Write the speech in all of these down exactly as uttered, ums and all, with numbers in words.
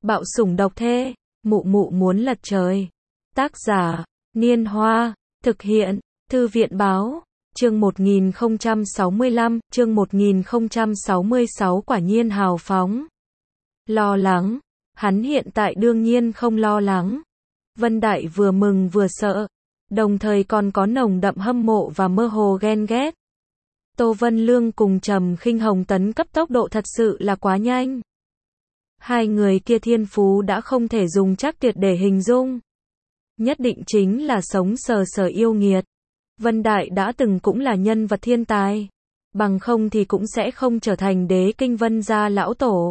Bạo sủng độc thê, mụ mụ muốn lật trời. Tác giả, Niên Hoa, thực hiện, Thư viện báo, chương một nghìn không trăm sáu mươi lăm, chương một nghìn không trăm sáu mươi sáu quả nhiên hào phóng. Lo lắng, hắn hiện tại đương nhiên không lo lắng. Vân Đại vừa mừng vừa sợ, đồng thời còn có nồng đậm hâm mộ và mơ hồ ghen ghét. Tô Vân Lương cùng Trầm Khinh Hồng tấn cấp tốc độ thật sự là quá nhanh. Hai người kia thiên phú đã không thể dùng chắc tuyệt để hình dung. Nhất định chính là sống sờ sờ yêu nghiệt. Vân Đại đã từng cũng là nhân vật thiên tài. Bằng không thì cũng sẽ không trở thành đế kinh Vân gia lão tổ.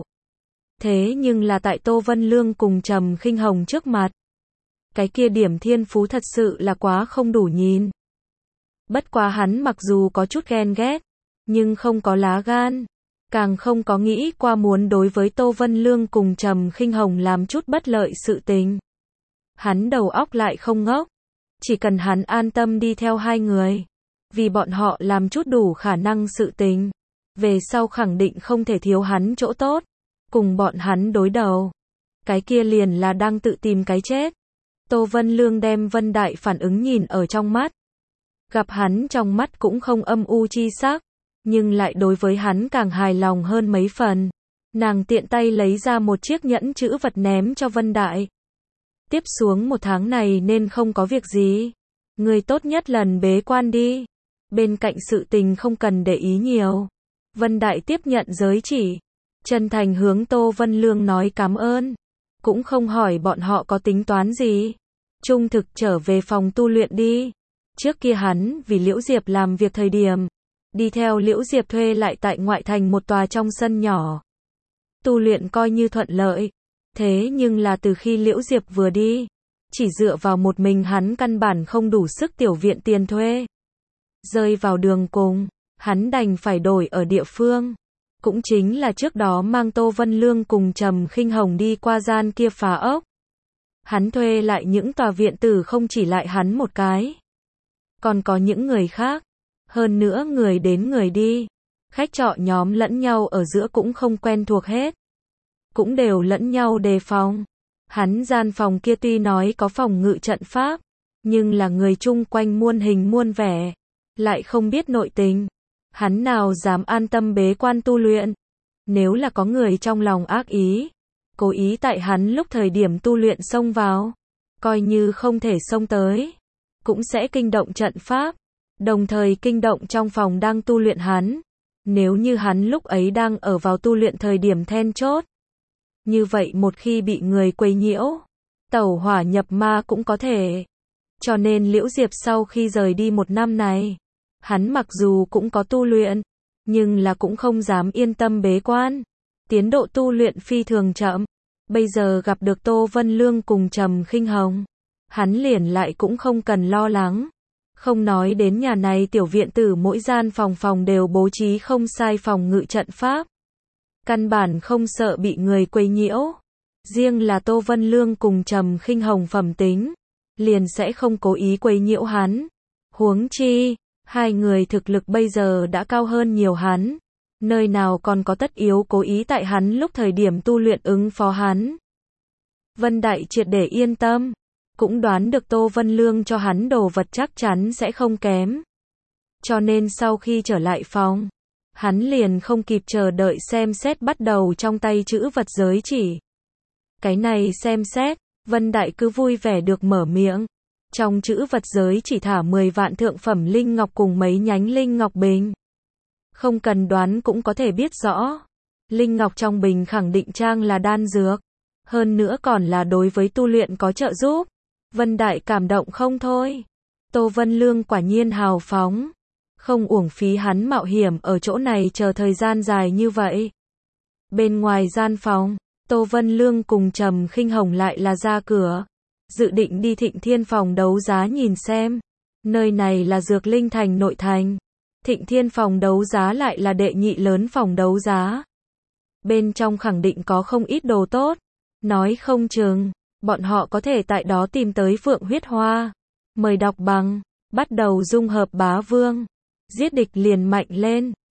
Thế nhưng là tại Tô Vân Lương cùng Trầm Khinh Hồng trước mặt. Cái kia điểm thiên phú thật sự là quá không đủ nhìn. Bất quá hắn mặc dù có chút ghen ghét, nhưng không có lá gan. Càng không có nghĩ qua muốn đối với Tô Vân Lương cùng Trầm Khinh Hồng làm chút bất lợi sự tình. Hắn đầu óc lại không ngốc. Chỉ cần hắn an tâm đi theo hai người. Vì bọn họ làm chút đủ khả năng sự tình. Về sau khẳng định không thể thiếu hắn chỗ tốt. Cùng bọn hắn đối đầu. Cái kia liền là đang tự tìm cái chết. Tô Vân Lương đem Vân Đại phản ứng nhìn ở trong mắt. Gặp hắn trong mắt cũng không âm u chi sắc. Nhưng lại đối với hắn càng hài lòng hơn mấy phần. Nàng tiện tay lấy ra một chiếc nhẫn chữ vật ném cho Vân Đại. Tiếp xuống một tháng này nên không có việc gì. Người tốt nhất lần bế quan đi. Bên cạnh sự tình không cần để ý nhiều. Vân Đại tiếp nhận giới chỉ. Chân thành hướng Tô Vân Lương nói cảm ơn. Cũng không hỏi bọn họ có tính toán gì. Trung thực trở về phòng tu luyện đi. Trước kia hắn vì Liễu Diệp làm việc thời điểm. Đi theo Liễu Diệp thuê lại tại ngoại thành một tòa trong sân nhỏ. Tu luyện coi như thuận lợi. Thế nhưng là từ khi Liễu Diệp vừa đi. Chỉ dựa vào một mình hắn căn bản không đủ sức tiểu viện tiền thuê. Rơi vào đường cùng. Hắn đành phải đổi ở địa phương. Cũng chính là trước đó mang Tô Vân Lương cùng Trầm Khinh Hồng đi qua gian kia phá ốc. Hắn thuê lại những tòa viện tử không chỉ lại hắn một cái. Còn có những người khác. Hơn nữa người đến người đi. Khách trọ nhóm lẫn nhau ở giữa cũng không quen thuộc hết. Cũng đều lẫn nhau đề phòng. Hắn gian phòng kia tuy nói có phòng ngự trận pháp. Nhưng là người chung quanh muôn hình muôn vẻ. Lại không biết nội tình. Hắn nào dám an tâm bế quan tu luyện. Nếu là có người trong lòng ác ý. Cố ý tại hắn lúc thời điểm tu luyện xông vào. Coi như không thể xông tới. Cũng sẽ kinh động trận pháp. Đồng thời kinh động trong phòng đang tu luyện hắn. Nếu như hắn lúc ấy đang ở vào tu luyện thời điểm then chốt. Như vậy một khi bị người quấy nhiễu. Tẩu hỏa nhập ma cũng có thể. Cho nên Liễu Diệp sau khi rời đi một năm này. Hắn mặc dù cũng có tu luyện. Nhưng là cũng không dám yên tâm bế quan. Tiến độ tu luyện phi thường chậm. Bây giờ gặp được Tô Vân Lương cùng Trầm Khinh Hồng. Hắn liền lại cũng không cần lo lắng. Không nói đến nhà này tiểu viện tử mỗi gian phòng phòng đều bố trí không sai phòng ngự trận pháp. Căn bản không sợ bị người quấy nhiễu. Riêng là Tô Vân Lương cùng Trầm Khinh Hồng phẩm tính. Liền sẽ không cố ý quấy nhiễu hắn. Huống chi, hai người thực lực bây giờ đã cao hơn nhiều hắn. Nơi nào còn có tất yếu cố ý tại hắn lúc thời điểm tu luyện ứng phó hắn. Vân Đại triệt để yên tâm. Cũng đoán được Tô Vân Lương cho hắn đồ vật chắc chắn sẽ không kém. Cho nên sau khi trở lại phòng, hắn liền không kịp chờ đợi xem xét bắt đầu trong tay chữ vật giới chỉ. Cái này xem xét, Vân Đại cứ vui vẻ được mở miệng. Trong chữ vật giới chỉ thả mười vạn thượng phẩm linh ngọc cùng mấy nhánh linh ngọc bình. Không cần đoán cũng có thể biết rõ. Linh ngọc trong bình khẳng định trang là đan dược. Hơn nữa còn là đối với tu luyện có trợ giúp. Vân Đại cảm động không thôi. Tô Vân Lương quả nhiên hào phóng. Không uổng phí hắn mạo hiểm ở chỗ này chờ thời gian dài như vậy. Bên ngoài gian phòng, Tô Vân Lương cùng Trầm Khinh Hồng lại là ra cửa. Dự định đi Thịnh Thiên phòng đấu giá nhìn xem. Nơi này là Dược Linh thành nội thành. Thịnh Thiên phòng đấu giá lại là đệ nhị lớn phòng đấu giá. Bên trong khẳng định có không ít đồ tốt. Nói không chừng, bọn họ có thể tại đó tìm tới Phượng huyết hoa. Mời đọc bằng, bắt đầu dung hợp bá vương. Giết địch liền mạnh lên.